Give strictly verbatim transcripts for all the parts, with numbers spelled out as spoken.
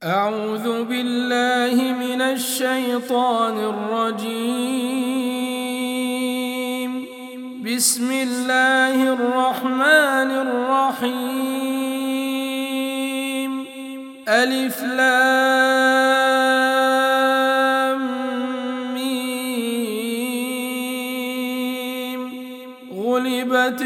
أعوذ بالله من الشيطان الرجيم. بسم الله الرحمن الرحيم. ألف لام ميم. غلبت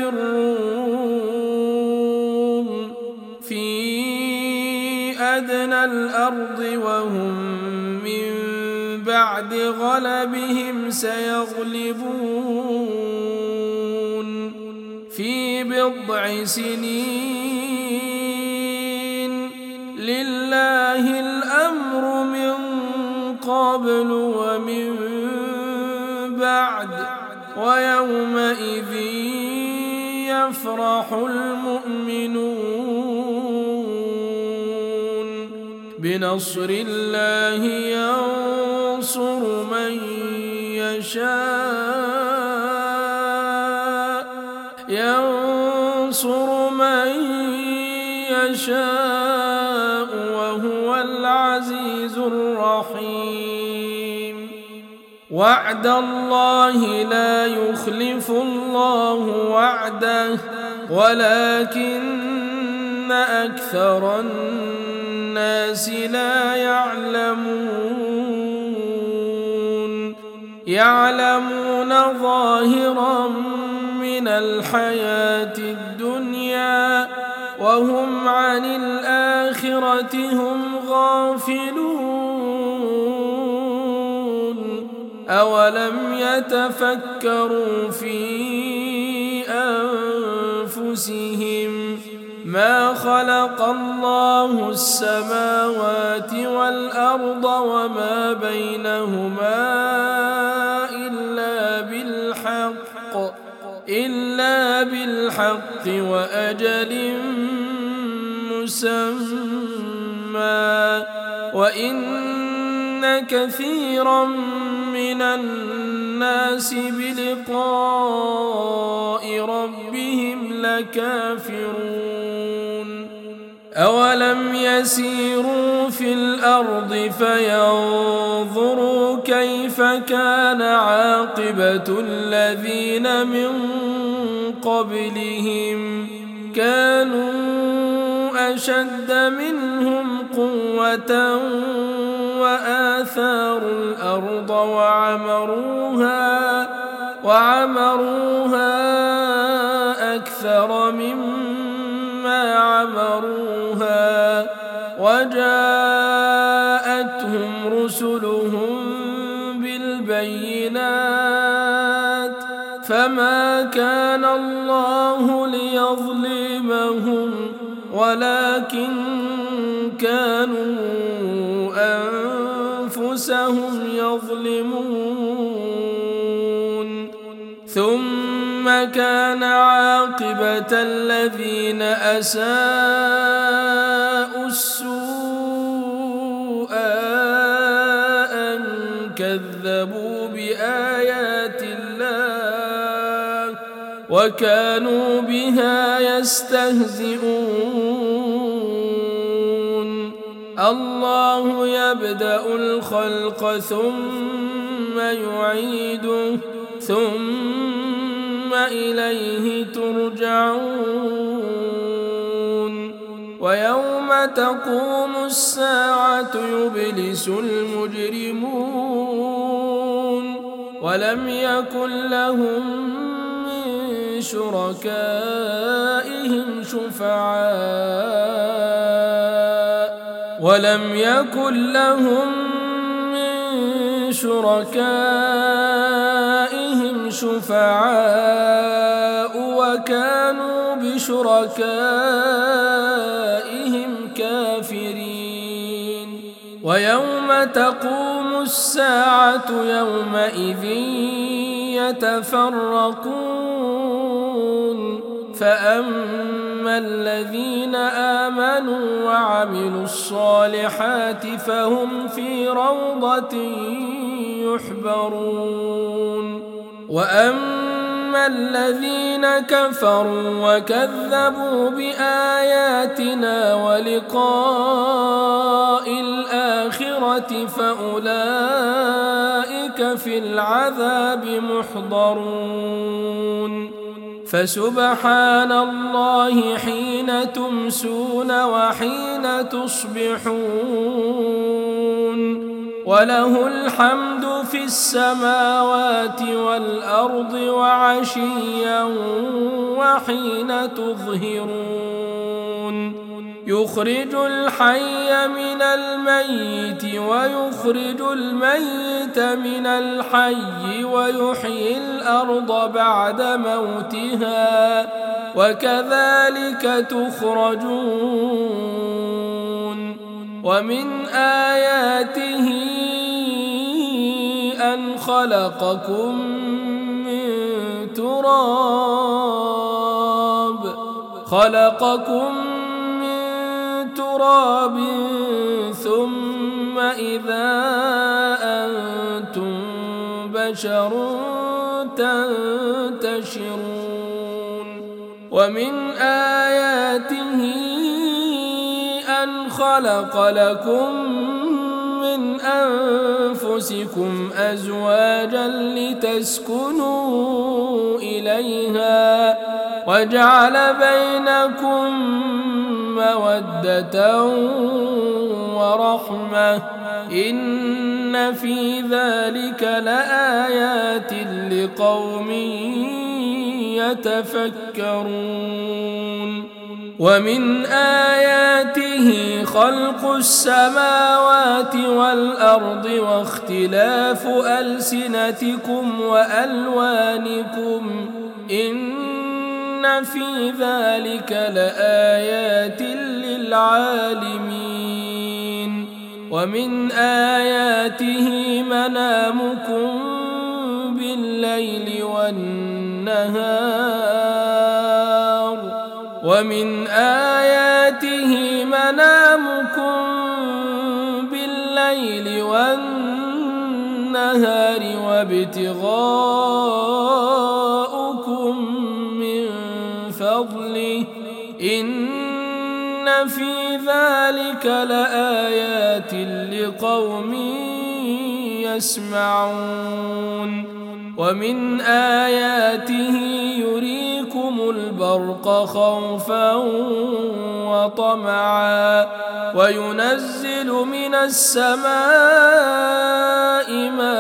الروم في أدنى الأرض وهم من بعد غلبهم سيغلبون في بضع سنين. لله الأمر من قبل ومن بعد ويومئذ يفرح المؤمنون بنصر الله ينصر من يشاء ينصر من يشاء وهو العزيز الرحيم. وعد الله لا يخلف الله وعده ولكن أكثر الناس لا يعلمون. يعلمون ظاهرا من الحياة الدنيا وهم عن الآخرة هم غافلون. أولم يتفكروا في أنفسهم ما خلق الله السماوات والأرض وما بينهما إلا بالحق إلا بالحق وأجل مسمى وإن كثيرا من الناس بلقاء ربهم لكافرون. أولم يسيروا في الأرض فينظروا كيف كان عاقبة الذين من قبلهم كانوا أشد منهم قوة وآثاروا الأرض وعمروها وعمروها أكثر مما عمروها وجاءتهم رسلهم بالبينات فما كان الله ليظلمهم ولكن كانوا أنفسهم يظلمون. ثم كان عاقبة الذين أساءوا السوء أن كذبوا بآيات الله وكانوا بها يستهزئون. الله يبدأ الخلق ثم يعيده ثم إليه ترجعون. ويوم تقوم الساعة يبلس المجرمون ولم يكن لهم من شركائهم شفعاء ولم يكن لهم من شركائهم شفعاء وكانوا بشركائهم كافرين. ويوم تقوم الساعة يومئذ يتفرقون فأما الذين آمنوا وعملوا الصالحات فهم في روضة يحبرون. وأما الذين كفروا وكذبوا بآياتنا ولقاء الآخرة فأولئك في العذاب محضرون فسبحان الله حين تمسون وحين تصبحون وله الحمد في السماوات والأرض وعشيا وحين تظهرون يخرج الحي من الميت ويخرج الميت من الحي ويحيي الأرض بعد موتها وكذلك تخرجون ومن آياته أن خلقكم من تراب خلقكم تراب ثم إذا أنتم بشر تنتشرون ومن آياته أن خلق لكم من أنفسكم أزواجا لتسكنوا إليها وجعل بينكم مودة ورحمة إن في ذلك لآيات لقوم يتفكرون ومن آياته خلق السماوات والأرض واختلاف ألسنتكم وألوانكم إن في ذلك لآيات للعالمين ومن آياته منامكم بالليل والنهار ومن آياته منامكم بالليل والنهار وابتغاؤكم من فضله إن في ذلك لآيات لقوم يسمعون ومن آياته يريكم البرق خوفا وطمعا وينزل من السماء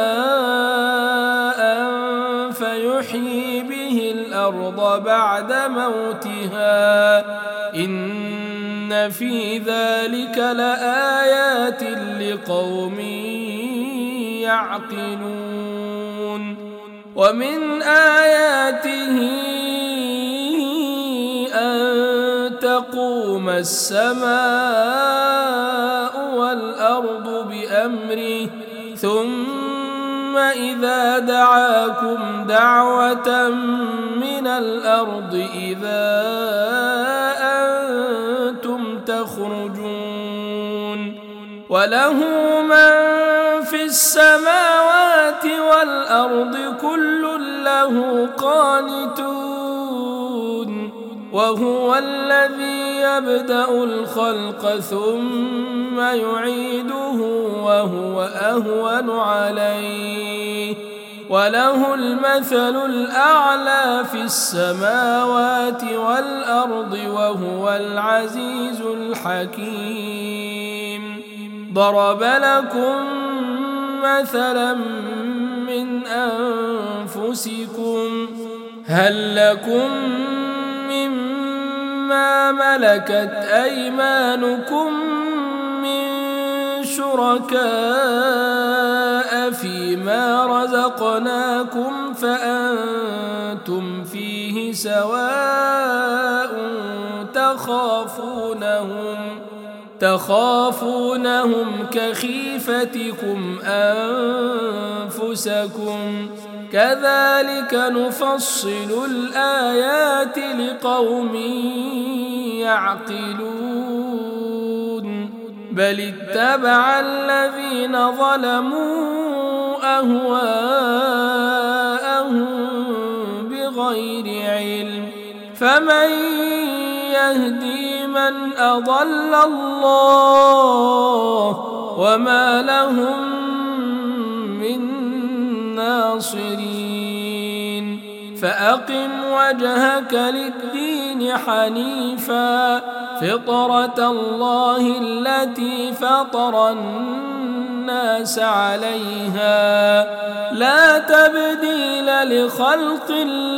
ماء فيحيي به الأرض بعد موتها إن في ذلك لآيات لقوم يعقلون ومن آياته أن تقوم السماء والأرض بأمره ثم إذا دعاكم دعوة من الأرض إذا أنتم تخرجون وله من في السماوات والأرض كل له قانتون وهو الذي يبدأ الخلق ثم يعيده وهو أهون عليه وله المثل الأعلى في السماوات والأرض وهو العزيز الحكيم ضرب لكم مثلا من أنفسكم هل لكم مما ملكت أيمانكم من شركاء فيما رزقناكم فأنتم فيه سواء تخافونهم تخافونهم كخيفتكم أنفسكم كذلك نفصل الآيات لقوم يعقلون بل اتبع الذين ظلموا أهواءهم بغير علم فمن يهدي من أضل الله وما لهم من ناصرين فأقم وجهك للدين حنيفا فطرة الله التي فطر الناس عليها لا تبديل لخلق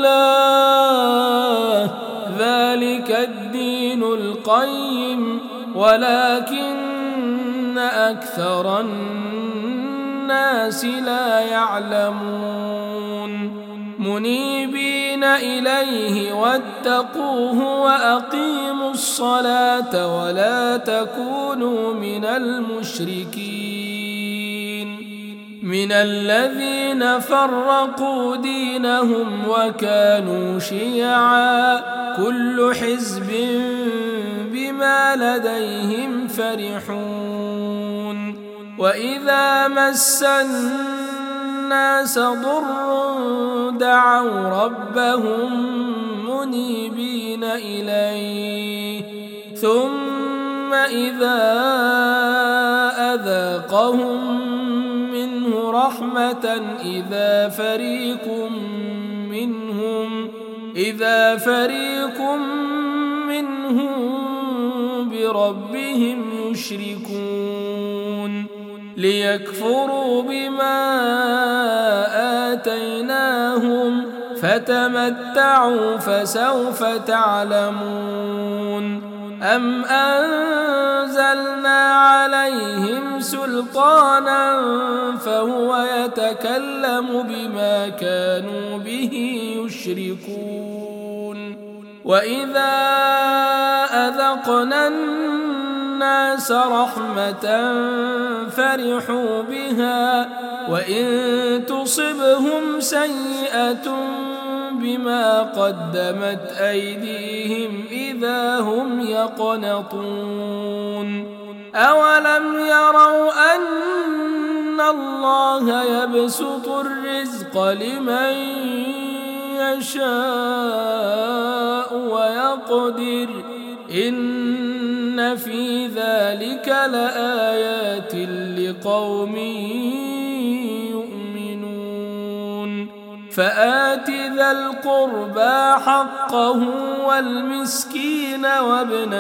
الله ذلك الدين القيم ولكن أكثر الناس لا يعلمون منيبين إليه واتقوه وأقيموا الصلاة ولا تكونوا من المشركين من الذين فرقوا دينهم وكانوا شيعا كل حزب بما لديهم فرحون وإذا مس الناس ضر دعوا ربهم منيبين إليه ثم إذا أذاقهم منه رحمة إذا فريق منهم إذا فريق منهم بربهم يشركون ليكفروا بما آتيناهم فتمتعوا فسوف تعلمون أم أنزلنا عليهم سلطانا فهو يتكلم بما كانوا به يشركون وإذا أذقنا الناس رحمة فرحوا بها وإن تصبهم سيئة بما قدمت أيديهم إذا هم يقنطون أولم يروا أن الله يبسط الرزق لمن يشاء ويقدر إن في ذلك لآيات لقوم يؤمنون فآت ذا القربى حقه والمسكين وابن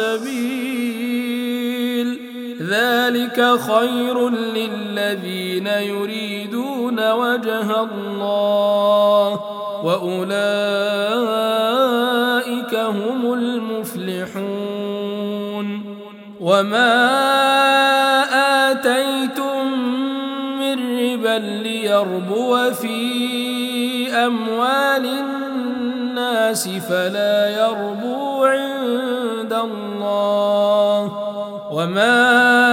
السبيل ذلك خير للذين يريدون وجه الله وأولئك هم المفلحون وما آتيتم من ربا ليربو في أموال الناس فلا يربو عند الله وما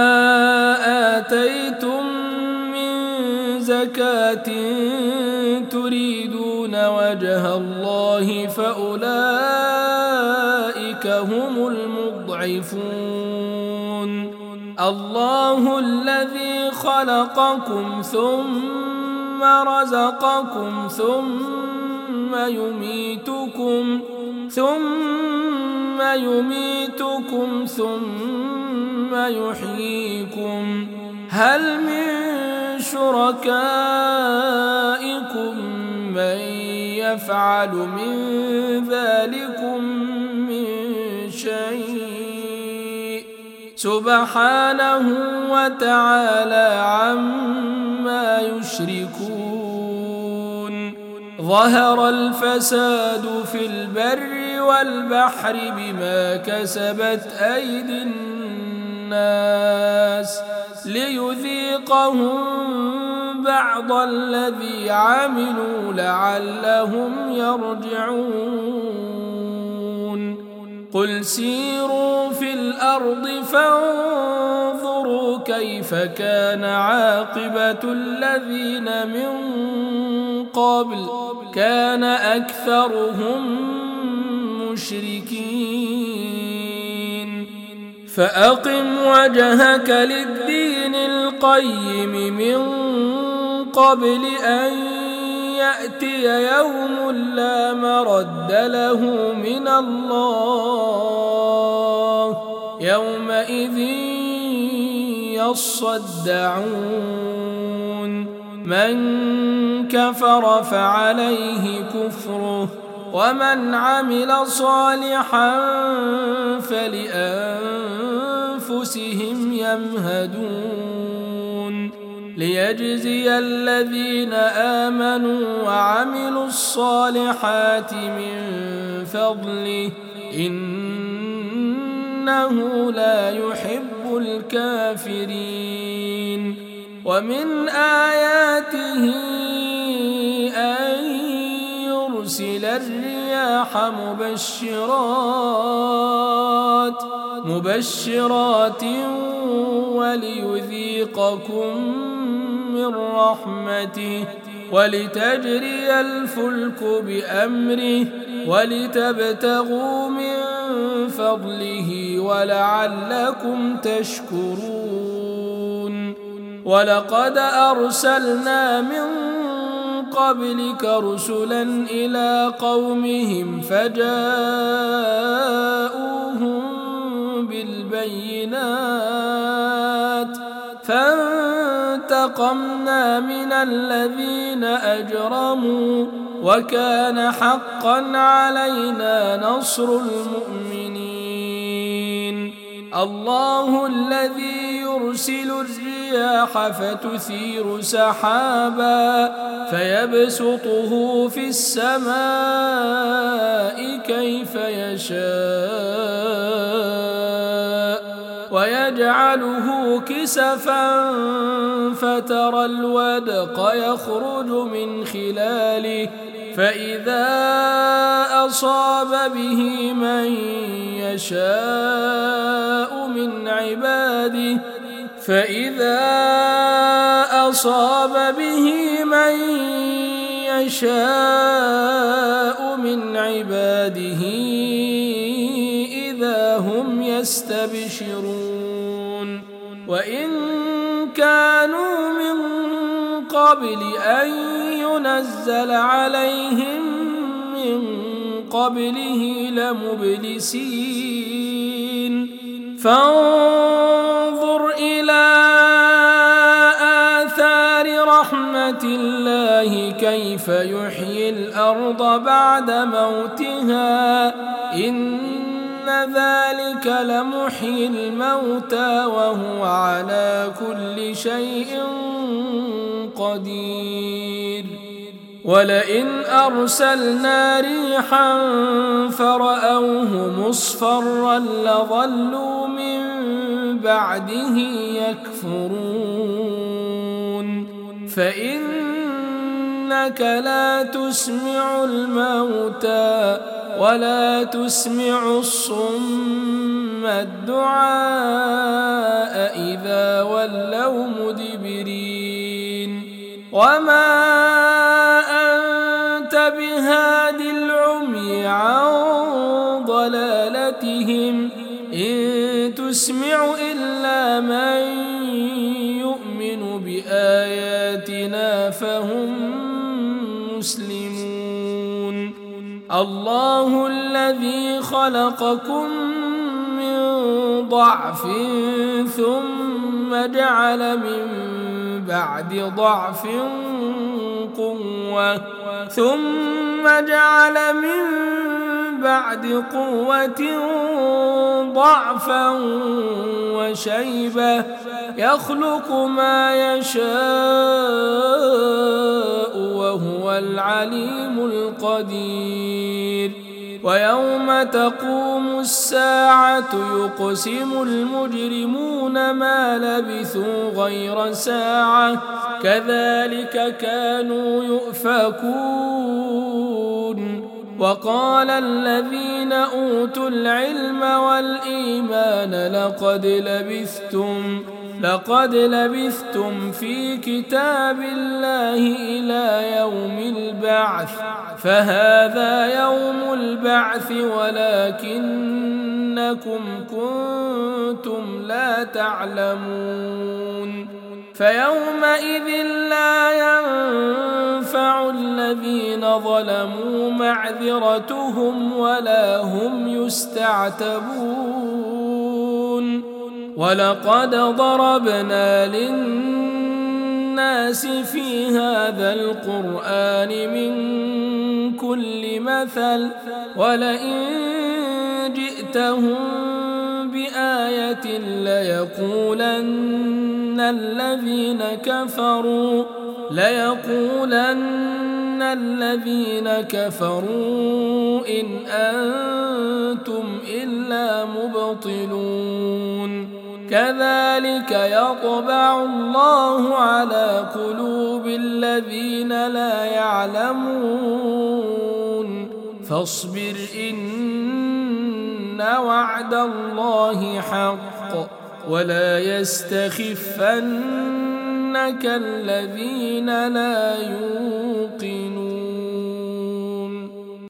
آتيتم من زكاة تريدون وجه الله فأولئك هم المضعفون الله الذي خلقكم ثم رزقكم ثم يميتكم ثم يميتكم ثم يحييكم هل من شركائكم من يفعل من ذلكم من شيء سبحانه وتعالى عما يشركون ظهر الفساد في البر والبحر بما كسبت أيدي الناس ليذيقهم بعض الذي عملوا لعلهم يرجعون قل سيروا في الأرض فانظروا كيف كان عاقبة الذين من قبل كان أكثرهم مشركين فأقم وجهك للدين القيم من قبل أن يأتي يوم لا مرد له من الله يومئذ يصدعون من كفر فعليه كفره ومن عمل صالحا فلأنفسهم يمهدون ليجزي الذين آمنوا وعملوا الصالحات من فضله إنه لا يحب الكافرين ومن آياته أن يرسل الرياح مبشرات مبشرات وليذيقكم من رحمته ولتجري الفلك بأمره ولتبتغوا من فضله ولعلكم تشكرون ولقد أرسلنا من قبلك رسلا إلى قومهم فجاءوهم بالبينات فانتقمنا من الذين أجرموا وكان حقا علينا نصر المؤمنين الله الذي يرسل الرياح فتثير سحابا فيبسطه في السماء كيف يشاء ويجعله كسفا فترى الودق يخرج من خلاله فإذا أصاب به من يشاء من عباده فإذا أصاب به من يشاء من عباده إذا هم يستبشرون وإن كانوا من قبل أن ينزل عليهم من قبله لمبلسين فانظر إلى آثار رحمة الله كيف يحيي الأرض بعد موتها إن ذلك لمحيي الموتى وهو على كل شيء قدير ولئن أرسلنا ريحا فرأوه مصفرا لظلوا من بعده يكفرون فإنك لا تسمع الموتى ولا تسمع الصم الدعاء إذا ولوا مدبرين وما أنت بهاد العمي عن ضلالتهم إن تسمع إلا من يؤمن بآياتنا فهم مسلمون الله الذي خلقكم من ضعف ثم جعل من بعد ضعف قوة ثم جعل من بعد قوة ضعفا وشيبة يخلق ما يشاء وهو العليم القدير ويوم تقوم الساعة يقسم المجرمون ما لبثوا غير ساعة كذلك كانوا يؤفكون وقال الذين أوتوا العلم والإيمان لقد لبثتم لقد لبثتم في كتاب الله إلى يوم البعث فهذا يوم البعث ولكنكم كنتم لا تعلمون فيومئذ لا ينفع الذين ظلموا معذرتهم ولا هم يستعتبون ولقد ضربنا للناس في هذا القرآن من كل مثل ولئن جئتهم بآية ليقولن الذين كفروا ليقولن الذين كفروا إن أنتم إلا مبطلون كذلك يطبع الله على قلوب الذين لا يعلمون فاصبر إن وعد الله حق ولا يستخفنك الذين لا يوقنون